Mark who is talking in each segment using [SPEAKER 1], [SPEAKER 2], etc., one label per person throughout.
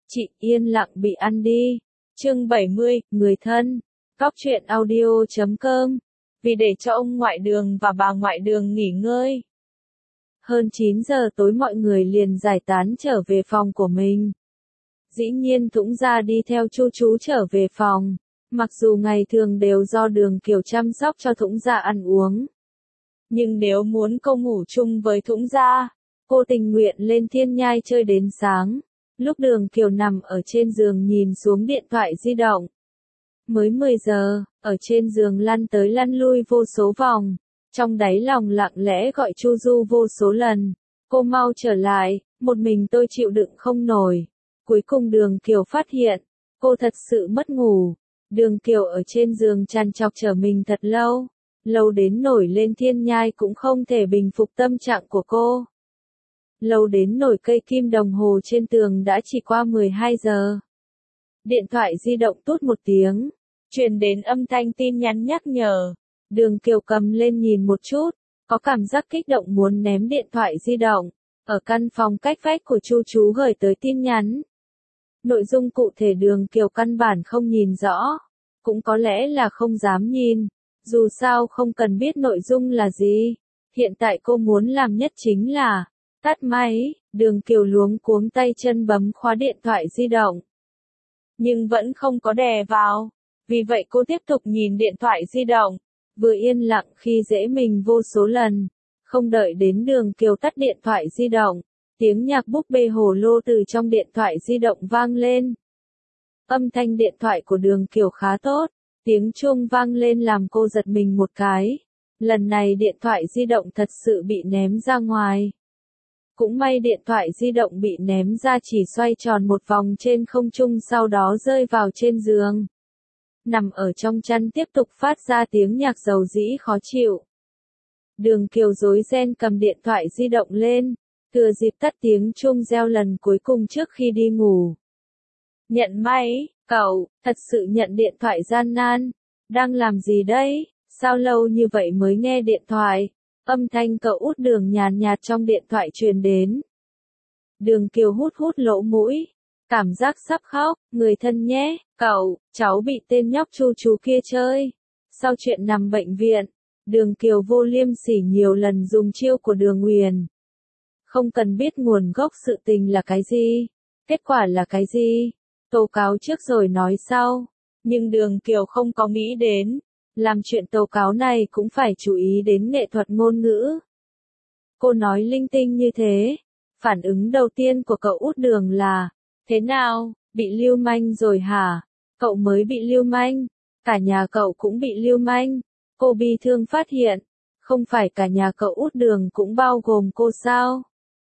[SPEAKER 1] Chị yên lặng bị ăn đi. Chương 70, người thân. Góc truyện audio.com. Vì để cho ông ngoại Đường và bà ngoại Đường nghỉ ngơi. Hơn 9 giờ tối mọi người liền giải tán trở về phòng của mình. Dĩ nhiên Thũng Gia đi theo Chu chú trở về phòng. Mặc dù ngày thường đều do Đường Kiều chăm sóc cho Thũng Gia ăn uống. Nhưng nếu muốn cô ngủ chung với Thũng Gia, cô tình nguyện lên Thiên Nhai chơi đến sáng. Lúc Đường Kiều nằm ở trên giường nhìn xuống điện thoại di động. Mới 10 giờ, ở trên giường lăn tới lăn lui vô số vòng. Trong đáy lòng lặng lẽ gọi Chu Du vô số lần. Cô mau trở lại, một mình tôi chịu đựng không nổi. Cuối cùng Đường Kiều phát hiện, cô thật sự mất ngủ. Đường Kiều ở trên giường trằn trọc trở mình thật lâu. Lâu đến nổi lên Thiên Nhai cũng không thể bình phục tâm trạng của cô. Lâu đến nổi cây kim đồng hồ trên tường đã chỉ qua 12 giờ. Điện thoại di động tút một tiếng, truyền đến âm thanh tin nhắn nhắc nhở. Đường Kiều cầm lên nhìn một chút, có cảm giác kích động muốn ném điện thoại di động. Ở căn phòng cách vách của Chu chú gửi tới tin nhắn. Nội dung cụ thể Đường Kiều căn bản không nhìn rõ, cũng có lẽ là không dám nhìn. Dù sao không cần biết nội dung là gì. Hiện tại cô muốn làm nhất chính là tắt máy. Đường Kiều luống cuống tay chân bấm khóa điện thoại di động. Nhưng vẫn không có đè vào. Vì vậy cô tiếp tục nhìn điện thoại di động. Vừa yên lặng khi dễ mình vô số lần. Không đợi đến Đường Kiều tắt điện thoại di động. Tiếng nhạc búp bê hồ lô từ trong điện thoại di động vang lên. Âm thanh điện thoại của Đường Kiều khá tốt. Tiếng chuông vang lên làm cô giật mình một cái. Lần này điện thoại di động thật sự bị ném ra ngoài. Cũng may điện thoại di động bị ném ra chỉ xoay tròn một vòng trên không trung sau đó rơi vào trên giường. Nằm ở trong chăn tiếp tục phát ra tiếng nhạc dầu dĩ khó chịu. Đường Kiều rối ren cầm điện thoại di động lên, thừa dịp tắt tiếng chuông reo lần cuối cùng trước khi đi ngủ. Nhận máy, cậu, thật sự nhận điện thoại gian nan. Đang làm gì đấy? Sao lâu như vậy mới nghe điện thoại? Âm thanh cậu út Đường nhàn nhạt trong điện thoại truyền đến. Đường Kiều hút lỗ mũi. Cảm giác sắp khóc, người thân nhé, cậu, cháu bị tên nhóc Chu chú kia chơi. Sau chuyện nằm bệnh viện, Đường Kiều vô liêm sỉ nhiều lần dùng chiêu của Đường Uyển. Không cần biết nguồn gốc sự tình là cái gì, kết quả là cái gì. Tố cáo trước rồi nói sau. Nhưng Đường Kiều không có nghĩ đến. Làm chuyện tố cáo này cũng phải chú ý đến nghệ thuật ngôn ngữ. Cô nói linh tinh như thế. Phản ứng đầu tiên của cậu út Đường là, thế nào, bị lưu manh rồi hả? Cậu mới bị lưu manh. Cả nhà cậu cũng bị lưu manh. Cô bi thương phát hiện. Không phải cả nhà cậu út Đường cũng bao gồm cô sao?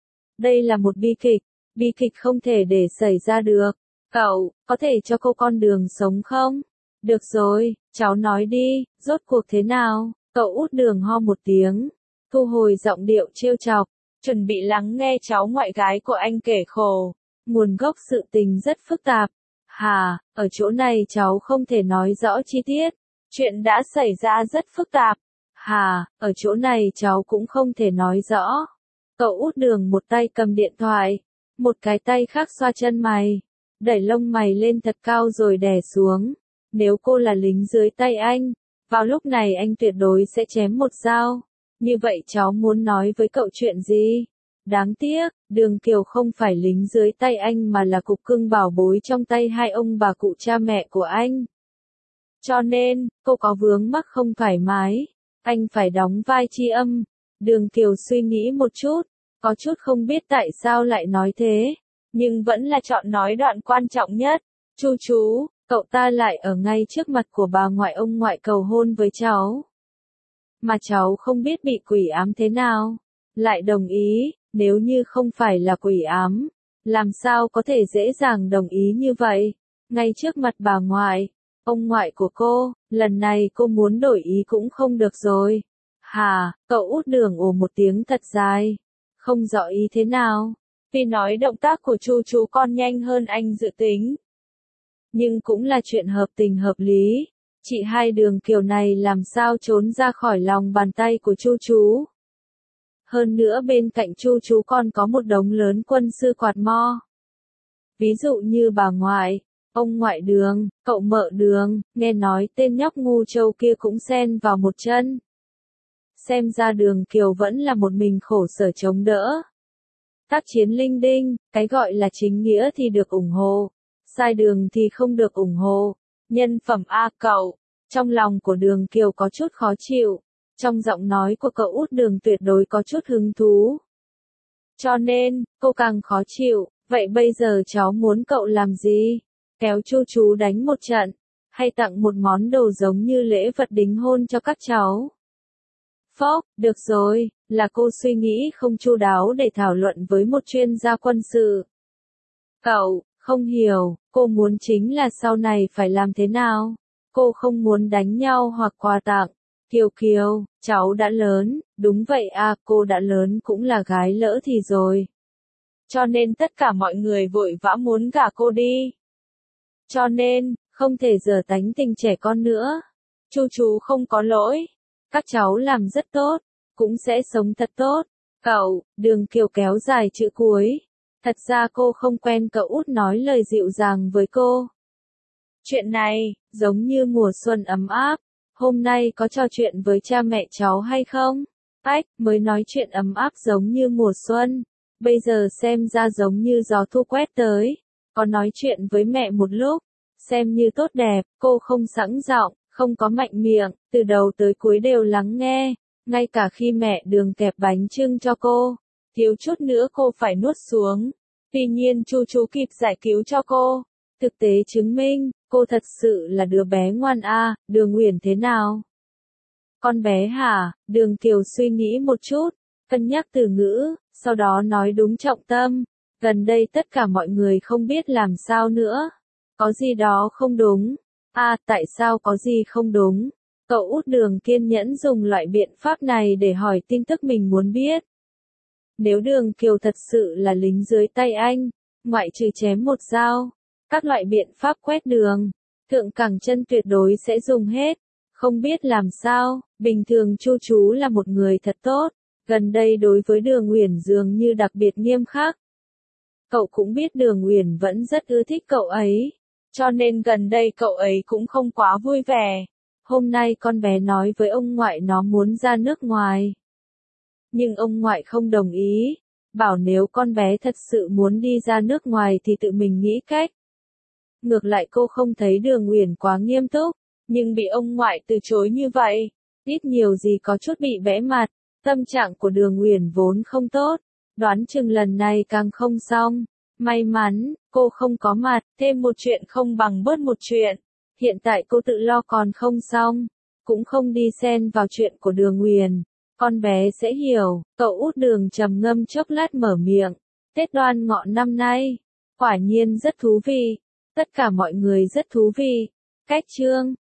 [SPEAKER 1] Đây là một bi kịch. Bi kịch không thể để xảy ra được. Cậu, có thể cho cô con đường sống không? Được rồi, cháu nói đi, rốt cuộc thế nào? Cậu út Đường ho một tiếng, thu hồi giọng điệu trêu chọc, chuẩn bị lắng nghe cháu ngoại gái của anh kể khổ. Nguồn gốc sự tình rất phức tạp. Hà, ở chỗ này cháu không thể nói rõ chi tiết. Chuyện đã xảy ra rất phức tạp. Hà, ở chỗ này cháu cũng không thể nói rõ. Cậu út Đường một tay cầm điện thoại, một cái tay khác xoa chân mày. Đẩy lông mày lên thật cao rồi đè xuống. Nếu cô là lính dưới tay anh, vào lúc này anh tuyệt đối sẽ chém một dao. Như vậy cháu muốn nói với cậu chuyện gì? Đáng tiếc, Đường Kiều không phải lính dưới tay anh mà là cục cưng bảo bối trong tay hai ông bà cụ cha mẹ của anh. Cho nên, cô có vướng mắc không thoải mái. Anh phải đóng vai tri âm. Đường Kiều suy nghĩ một chút, có chút không biết tại sao lại nói thế. Nhưng vẫn là chọn nói đoạn quan trọng nhất. Chu chú, cậu ta lại ở ngay trước mặt của bà ngoại ông ngoại cầu hôn với cháu. Mà cháu không biết bị quỷ ám thế nào. Lại đồng ý, nếu như không phải là quỷ ám. Làm sao có thể dễ dàng đồng ý như vậy? Ngay trước mặt bà ngoại, ông ngoại của cô, lần này cô muốn đổi ý cũng không được rồi. Hà, cậu út Đường ồ một tiếng thật dài. Không rõ ý thế nào. Tuy nói động tác của Chu chú con nhanh hơn anh dự tính. Nhưng cũng là chuyện hợp tình hợp lý. Chị hai Đường Kiều này làm sao trốn ra khỏi lòng bàn tay của Chu chú. Hơn nữa bên cạnh Chu chú còn có một đống lớn quân sư quạt mo. Ví dụ như bà ngoại, ông ngoại Đường, cậu mợ Đường, nghe nói tên nhóc ngu trâu kia cũng xen vào một chân. Xem ra Đường Kiều vẫn là một mình khổ sở chống đỡ. Tác chiến linh đinh, cái gọi là chính nghĩa thì được ủng hộ, sai đường thì không được ủng hộ. Nhân phẩm A cậu. Trong lòng của Đường Kiều có chút khó chịu, trong giọng nói của cậu út Đường tuyệt đối có chút hứng thú. Cho nên, cô càng khó chịu, vậy bây giờ cháu muốn cậu làm gì? Kéo chu chú đánh một trận, hay tặng một món đồ giống như lễ vật đính hôn cho các cháu? Phốc, được rồi, là cô suy nghĩ không chu đáo để thảo luận với một chuyên gia quân sự. Cậu, không hiểu, cô muốn chính là sau này phải làm thế nào? Cô không muốn đánh nhau hoặc quà tặng. Kiều Kiều, cháu đã lớn, đúng vậy à, cô đã lớn cũng là gái lỡ thì rồi. Cho nên tất cả mọi người vội vã muốn gả cô đi. Cho nên, không thể giở tánh tình trẻ con nữa. Chu chú không có lỗi. Các cháu làm rất tốt, cũng sẽ sống thật tốt. Cậu, Đường Kiều kéo dài chữ cuối. Thật ra cô không quen cậu út nói lời dịu dàng với cô. Chuyện này, giống như mùa xuân ấm áp. Hôm nay có trò chuyện với cha mẹ cháu hay không? Ách, mới nói chuyện ấm áp giống như mùa xuân. Bây giờ xem ra giống như gió thu quét tới. Có nói chuyện với mẹ một lúc, xem như tốt đẹp, cô không sẵn giọng, không có mạnh miệng, từ đầu tới cuối đều lắng nghe, ngay cả khi mẹ Đường kẹp bánh chưng cho cô, thiếu chút nữa cô phải nuốt xuống. Tuy nhiên chu chú kịp giải cứu cho cô. Thực tế chứng minh, cô thật sự là đứa bé ngoan a. Đường Uyển thế nào? Con bé hả? Đường Kiều suy nghĩ một chút, cân nhắc từ ngữ, sau đó nói đúng trọng tâm. Gần đây tất cả mọi người không biết làm sao nữa. Có gì đó không đúng. Tại sao có gì không đúng? Cậu út Đường kiên nhẫn dùng loại biện pháp này để hỏi tin tức mình muốn biết. Nếu Đường Kiều thật sự là lính dưới tay anh, ngoại trừ chém một dao, các loại biện pháp quét đường, thượng cẳng chân tuyệt đối sẽ dùng hết. Không biết làm sao, bình thường chu chú là một người thật tốt, gần đây đối với Đường Uyển dường như đặc biệt nghiêm khắc. Cậu cũng biết Đường Uyển vẫn rất ưa thích cậu ấy, cho nên gần đây cậu ấy cũng không quá vui vẻ. Hôm nay con bé nói với ông ngoại nó muốn ra nước ngoài. Nhưng ông ngoại không đồng ý, bảo nếu con bé thật sự muốn đi ra nước ngoài thì tự mình nghĩ cách. Ngược lại cô không thấy Đường Uyển quá nghiêm túc, nhưng bị ông ngoại từ chối như vậy, ít nhiều gì có chút bị bẽ mặt. Tâm trạng của Đường Uyển vốn không tốt, đoán chừng lần này càng không xong. May mắn, cô không có mặt, thêm một chuyện không bằng bớt một chuyện. Hiện tại cô tự lo còn không xong, cũng không đi xen vào chuyện của Đường Uyển. Con bé sẽ hiểu. Cậu út Đường trầm ngâm chốc lát mở miệng. Tết Đoan Ngọ năm nay, quả nhiên rất thú vị. Tất cả mọi người rất thú vị. Cách chương